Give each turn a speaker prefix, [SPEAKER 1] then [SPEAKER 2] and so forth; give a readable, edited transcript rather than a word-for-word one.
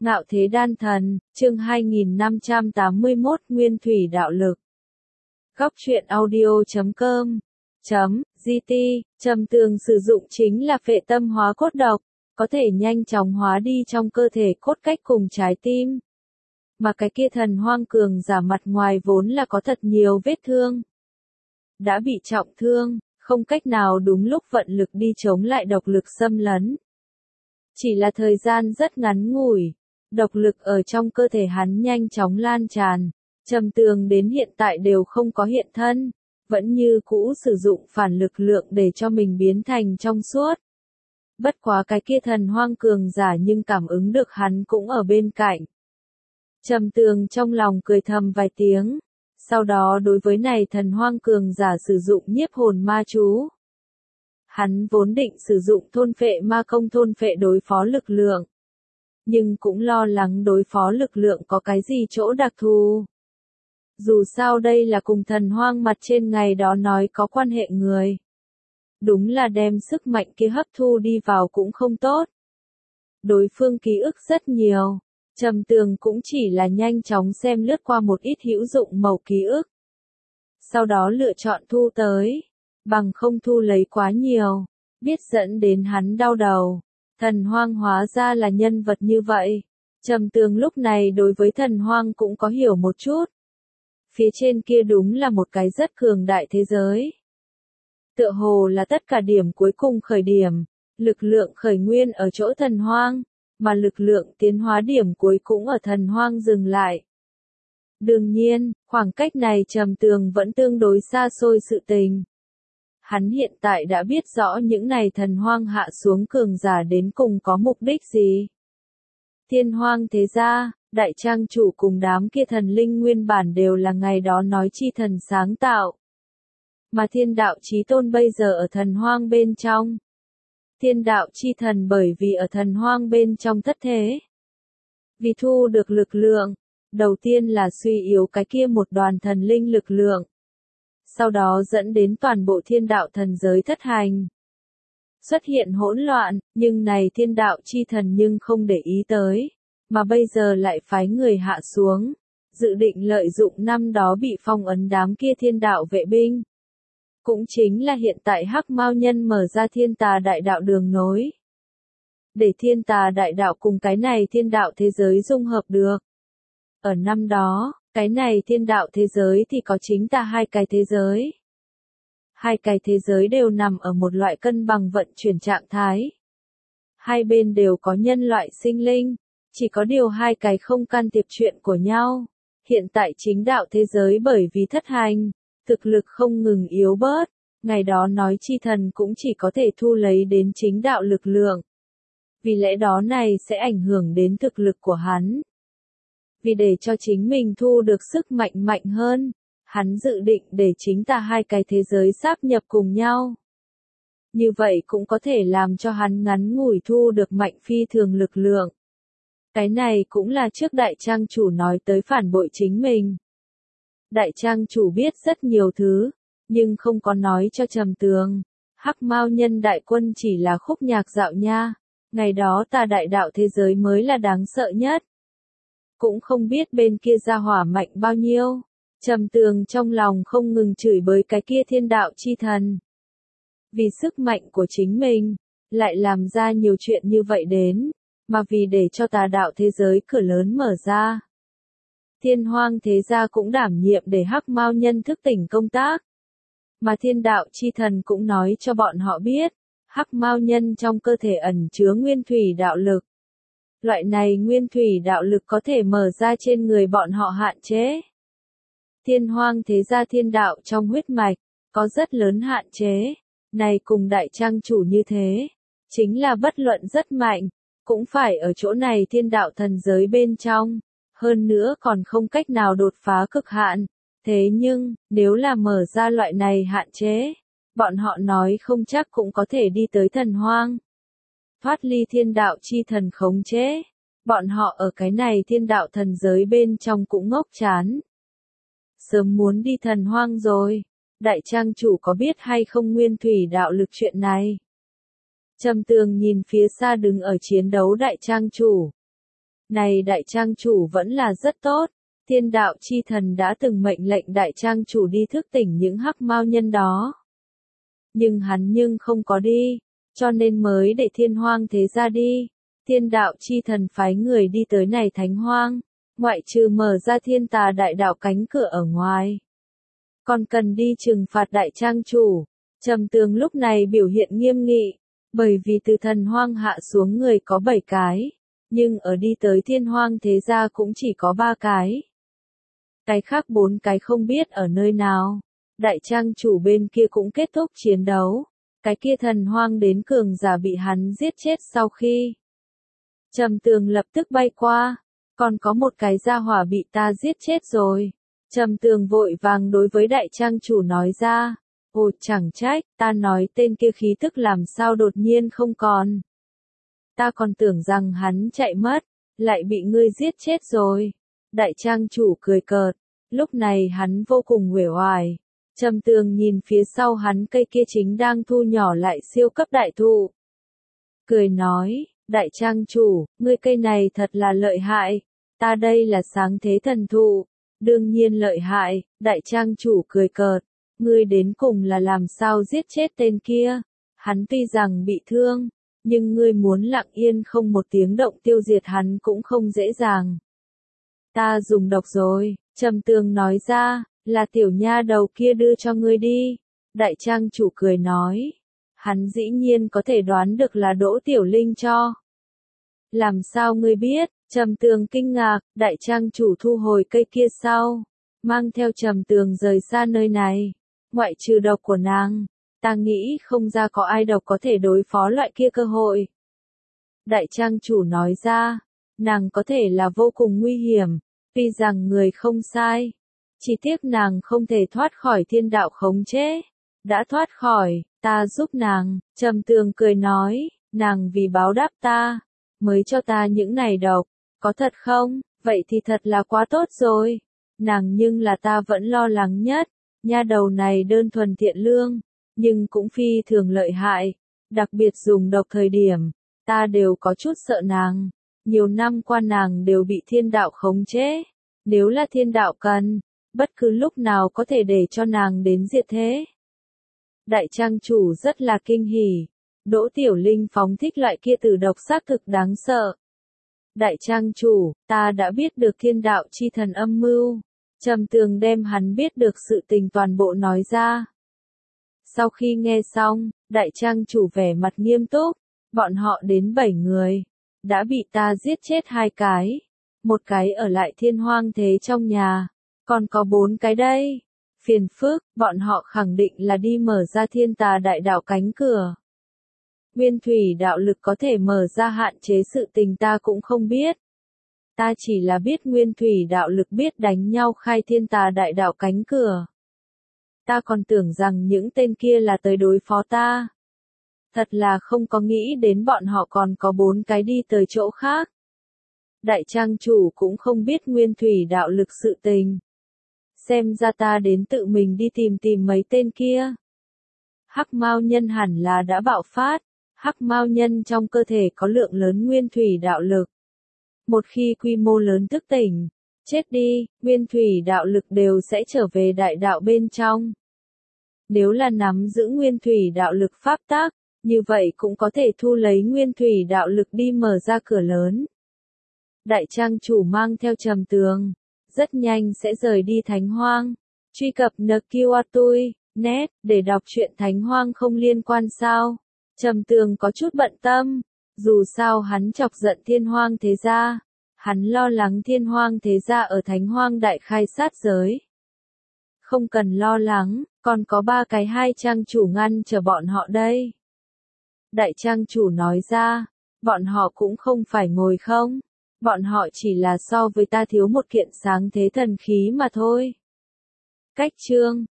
[SPEAKER 1] Ngạo thế đan thần, chương 2581 Nguyên thủy đạo lực. Góc truyện audio.com .gt, trầm tường sử dụng chính là phệ tâm hóa cốt độc, có thể nhanh chóng hóa đi trong cơ thể cốt cách cùng trái tim. Mà cái kia thần hoang cường giả mặt ngoài vốn là có thật nhiều vết thương. Đã bị trọng thương, không cách nào đúng lúc vận lực đi chống lại độc lực xâm lấn. Chỉ là thời gian rất ngắn ngủi, độc lực ở trong cơ thể hắn nhanh chóng lan tràn, trầm tường đến hiện tại đều không có hiện thân, vẫn như cũ sử dụng phản lực lượng để cho mình biến thành trong suốt. Bất quá cái kia thần hoang cường giả nhưng cảm ứng được hắn cũng ở bên cạnh. Trầm tường trong lòng cười thầm vài tiếng, sau đó đối với này thần hoang cường giả sử dụng nhiếp hồn ma chú. Hắn vốn định sử dụng thôn phệ ma công thôn phệ đối phó lực lượng, nhưng cũng lo lắng đối phó lực lượng có cái gì chỗ đặc thù. Dù sao đây là cùng thần hoang mặt trên ngày đó nói có quan hệ người. Đúng là đem sức mạnh kia hấp thu đi vào cũng không tốt. Đối phương ký ức rất nhiều, trầm tường cũng chỉ là nhanh chóng xem lướt qua một ít hữu dụng mẩu ký ức. Sau đó lựa chọn thu tới, bằng không thu lấy quá nhiều, biết dẫn đến hắn đau đầu. Thần hoang hóa ra là nhân vật như vậy. Trầm tường lúc này đối với thần hoang cũng có hiểu một chút. Phía trên kia đúng là một cái rất cường đại thế giới. Tựa hồ là tất cả điểm cuối cùng khởi điểm, lực lượng khởi nguyên ở chỗ thần hoang, mà lực lượng tiến hóa điểm cuối cũng ở thần hoang dừng lại. Đương nhiên, khoảng cách này trầm tường vẫn tương đối xa xôi sự tình. Hắn hiện tại đã biết rõ những này thần hoang hạ xuống cường giả đến cùng có mục đích gì. Thiên hoang thế gia, đại trang chủ cùng đám kia thần linh nguyên bản đều là ngày đó nói chi thần sáng tạo. Mà thiên đạo chí tôn bây giờ ở thần hoang bên trong. Thiên đạo chi thần bởi vì ở thần hoang bên trong thất thế. Vì thu được lực lượng, đầu tiên là suy yếu cái kia một đoàn thần linh lực lượng. Sau đó dẫn đến toàn bộ thiên đạo thần giới thất hành. Xuất hiện hỗn loạn, nhưng này thiên đạo chi thần nhưng không để ý tới, mà bây giờ lại phái người hạ xuống, dự định lợi dụng năm đó bị phong ấn đám kia thiên đạo vệ binh. Cũng chính là hiện tại Hắc Mao Nhân mở ra thiên tà đại đạo đường nối. Để thiên tà đại đạo cùng cái này thiên đạo thế giới dung hợp được. Ở năm đó, cái này thiên đạo thế giới thì có chính ta hai cái thế giới. Hai cái thế giới đều nằm ở một loại cân bằng vận chuyển trạng thái. Hai bên đều có nhân loại sinh linh, chỉ có điều hai cái không can thiệp chuyện của nhau. Hiện tại chính đạo thế giới bởi vì thất hành, thực lực không ngừng yếu bớt, ngày đó nói chi thần cũng chỉ có thể thu lấy đến chính đạo lực lượng. Vì lẽ đó này sẽ ảnh hưởng đến thực lực của hắn. Vì để cho chính mình thu được sức mạnh mạnh hơn, hắn dự định để chính ta hai cái thế giới sáp nhập cùng nhau. Như vậy cũng có thể làm cho hắn ngắn ngủi thu được mạnh phi thường lực lượng. Cái này cũng là trước đại trang chủ nói tới phản bội chính mình. Đại trang chủ biết rất nhiều thứ, nhưng không có nói cho trầm tường. Hắc Mao Nhân đại quân chỉ là khúc nhạc dạo nha, ngày đó ta đại đạo thế giới mới là đáng sợ nhất. Cũng không biết bên kia ra hỏa mạnh bao nhiêu. Trầm tường trong lòng không ngừng chửi bới cái kia thiên đạo chi thần. Vì sức mạnh của chính mình, lại làm ra nhiều chuyện như vậy đến, mà vì để cho tà đạo thế giới cửa lớn mở ra. Thiên hoang thế gia cũng đảm nhiệm để Hắc Mao Nhân thức tỉnh công tác. Mà thiên đạo chi thần cũng nói cho bọn họ biết, Hắc Mao Nhân trong cơ thể ẩn chứa nguyên thủy đạo lực. Loại này nguyên thủy đạo lực có thể mở ra trên người bọn họ hạn chế. Thiên hoang thế gia thiên đạo trong huyết mạch, có rất lớn hạn chế. Này cùng đại trang chủ như thế, chính là bất luận rất mạnh, cũng phải ở chỗ này thiên đạo thần giới bên trong. Hơn nữa còn không cách nào đột phá cực hạn. Thế nhưng, nếu là mở ra loại này hạn chế, bọn họ nói không chắc cũng có thể đi tới thần hoang. Thoát ly thiên đạo chi thần khống chế. Bọn họ ở cái này thiên đạo thần giới bên trong cũng ngốc chán. Sớm muốn đi thần hoang rồi. Đại trang chủ có biết hay không nguyên thủy đạo lực chuyện này? Trầm tường nhìn phía xa đứng ở chiến đấu đại trang chủ. Này đại trang chủ vẫn là rất tốt, thiên đạo chi thần đã từng mệnh lệnh đại trang chủ đi thức tỉnh những hắc mao nhân đó. Nhưng không có đi, cho nên mới để thiên hoang thế ra đi. Thiên đạo chi thần phái người đi tới này thánh hoang, ngoại trừ mở ra thiên tà đại đạo cánh cửa ở ngoài. Còn cần đi trừng phạt đại trang chủ. Trầm Tường lúc này biểu hiện nghiêm nghị, bởi vì từ thần hoang hạ xuống người có 7 cái, nhưng ở đi tới thiên hoang thế gia cũng chỉ có 3 cái. Cái khác 4 cái không biết ở nơi nào. Đại trang chủ bên kia cũng kết thúc chiến đấu. Cái kia thần hoang đến cường giả bị hắn giết chết sau khi. Trầm Tường lập tức bay qua. Còn có một cái gia hỏa bị ta giết chết rồi. Trầm Tường vội vàng đối với đại trang chủ nói ra. Ồ chẳng trách, ta nói tên kia khí tức làm sao đột nhiên không còn. Ta còn tưởng rằng hắn chạy mất, lại bị ngươi giết chết rồi. Đại trang chủ cười cợt, lúc này hắn vô cùng uể oải. Trầm Tường nhìn phía sau hắn cây kia chính đang thu nhỏ lại siêu cấp đại thụ. Cười nói, đại trang chủ, ngươi cây này thật là lợi hại, ta đây là sáng thế thần thụ, đương nhiên lợi hại, đại trang chủ cười cợt, ngươi đến cùng là làm sao giết chết tên kia, hắn tuy rằng bị thương, nhưng ngươi muốn lặng yên không một tiếng động tiêu diệt hắn cũng không dễ dàng. Ta dùng độc rồi, Trầm Tường nói ra, là tiểu nha đầu kia đưa cho ngươi đi. Đại trang chủ cười nói, hắn dĩ nhiên có thể đoán được là Đỗ Tiểu Linh cho. Làm sao ngươi biết? Trầm Tường kinh ngạc, đại trang chủ thu hồi cây kia sau, mang theo Trầm Tường rời xa nơi này. Ngoại trừ độc của nàng, ta nghĩ không ra có ai độc có thể đối phó loại kia cơ hội. Đại trang chủ nói ra, nàng có thể là vô cùng nguy hiểm, tuy rằng người không sai. Chỉ tiếc nàng không thể thoát khỏi thiên đạo khống chế. Đã thoát khỏi, ta giúp nàng, Trầm Tường cười nói, nàng vì báo đáp ta, mới cho ta những này độc, có thật không? Vậy thì thật là quá tốt rồi. Nàng nhưng là ta vẫn lo lắng nhất, nha đầu này đơn thuần thiện lương, nhưng cũng phi thường lợi hại, đặc biệt dùng độc thời điểm, ta đều có chút sợ nàng. Nhiều năm qua nàng đều bị thiên đạo khống chế, nếu là thiên đạo cần, bất cứ lúc nào có thể để cho nàng đến diệt thế. Đại trang chủ rất là kinh hỉ, Đỗ Tiểu Linh phóng thích loại kia tử độc xác thực đáng sợ. Đại trang chủ, ta đã biết được thiên đạo chi thần âm mưu. Trầm Tường đem hắn biết được sự tình toàn bộ nói ra. Sau khi nghe xong, đại trang chủ vẻ mặt nghiêm túc, bọn họ đến 7 người, đã bị ta giết chết 2 cái, một cái ở lại thiên hoang thế trong nhà, còn có 4 cái đây. Phiền phức, bọn họ khẳng định là đi mở ra thiên tà đại đạo cánh cửa. Nguyên thủy đạo lực có thể mở ra hạn chế sự tình ta cũng không biết. Ta chỉ là biết nguyên thủy đạo lực biết đánh nhau khai thiên tà đại đạo cánh cửa. Ta còn tưởng rằng những tên kia là tới đối phó ta. Thật là không có nghĩ đến bọn họ còn có 4 cái đi tới chỗ khác. Đại trang chủ cũng không biết nguyên thủy đạo lực sự tình. Xem ra ta đến tự mình đi tìm mấy tên kia. Hắc mao nhân hẳn là đã bạo phát. Hắc mao nhân trong cơ thể có lượng lớn nguyên thủy đạo lực. Một khi quy mô lớn thức tỉnh, chết đi, nguyên thủy đạo lực đều sẽ trở về đại đạo bên trong. Nếu là nắm giữ nguyên thủy đạo lực pháp tác, như vậy cũng có thể thu lấy nguyên thủy đạo lực đi mở ra cửa lớn. Đại trang chủ mang theo Trầm Tường, rất nhanh sẽ rời đi Thánh Hoang. Truy cập nqatui.net để đọc truyện Thánh Hoang không liên quan sao. Trầm Tường có chút bận tâm, dù sao hắn chọc giận thiên hoang thế gia, hắn lo lắng thiên hoang thế gia ở Thánh Hoang đại khai sát giới. Không cần lo lắng, còn có 3 cái 2 trang chủ ngăn chờ bọn họ đây. Đại trang chủ nói ra, bọn họ cũng không phải ngồi không, bọn họ chỉ là so với ta thiếu một kiện sáng thế thần khí mà thôi. Cách chương